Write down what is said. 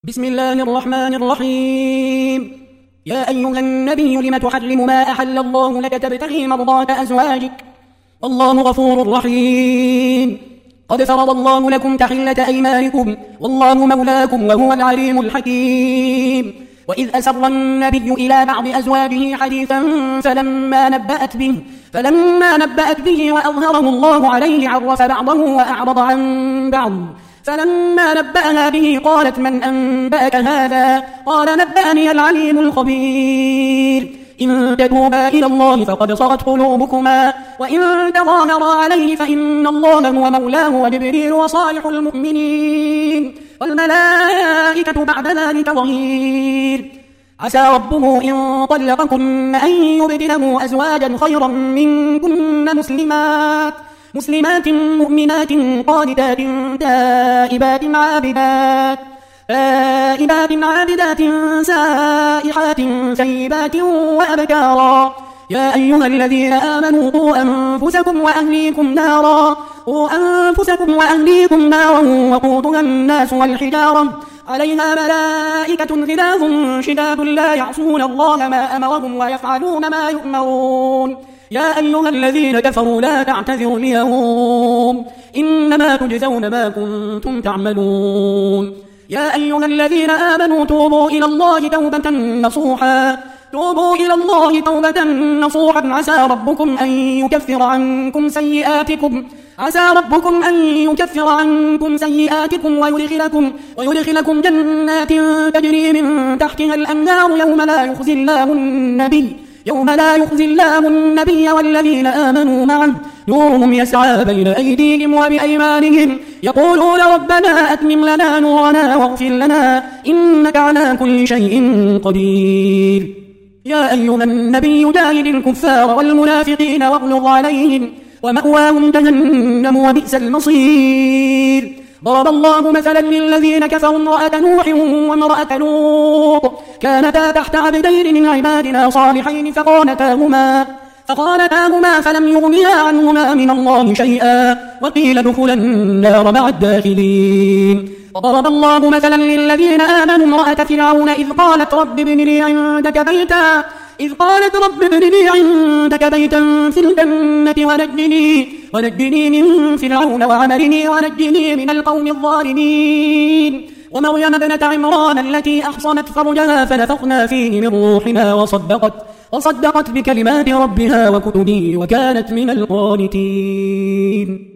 بسم الله الرحمن الرحيم. يا أيها النبي لم تحرم ما أحل الله لك تبتغي مرضات أزواجك والله غفور رحيم. قد فرض الله لكم تحلة أيمانكم والله مولاكم وهو العليم الحكيم. وإذ أسر النبي إلى بعض أزواجه حديثا فلما نبأت به وأظهره الله عليه عرف بعضه وأعرض عن بعض. فلما نبأها به قالت من أنبأك هذا؟ قال نبأني العليم الخبير. إن تتوبا إلى الله فقد صغت قلوبكما وإن تظاهرا عليه فإن الله هو مولاه وجبريل وصالح المؤمنين والملائكة بعد ذلك ظهير. عسى ربه إن طلقكن أن يبدله أزواجا خيرا منكن مسلمات مؤمنات قانتات تائبات عابدات سائحات ثيبات وأبكارا. يا أيها الذين آمنوا قوا أنفسكم وأهليكم نارا وقودها الناس والحجارة عليها ملائكة غلاظ شداد لا يعصون الله ما أمرهم ويفعلون ما يؤمرون. يا أيها الذين كفروا لا تعتذروا اليوم إنما تجزون ما كنتم تعملون. يا أيها الذين آمنوا توبوا إلى الله توبة نصوحا عسى ربكم أن يكفر عنكم سيئاتكم ويدخلكم جنات تجري من تحتها الأنهار يوم لا يخزي الله النبي والذين آمنوا معه نورهم يسعى بين أيديهم وبأيمانهم يقولون ربنا أتمم لنا نورنا واغفر لنا إنك على كل شيء قدير. يا أيها النبي جاهد الكفار والمنافقين واغلظ عليهم ومأواهم جهنم وبئس المصير. ضرب الله مثلا للذين كفروا امرأة نوح وامرأة لوط كانتا تحت عبدين من عبادنا صالحين فخانتاهما فلم يغنيا عنهما من الله شيئا وقيل ادخلا النار مع الداخلين. وضرب الله مثلا للذين آمنوا امرأة فرعون إذ قالت رب ابن لي عندك بيتا في الجنة ونجني من فرعون وعمله ونجني من القوم الظالمين. ومريم ابنة عمران التي أحصنت فرجها فنفخنا فيه من روحنا وصدقت بكلمات ربها وكتبه وكانت من القانتين.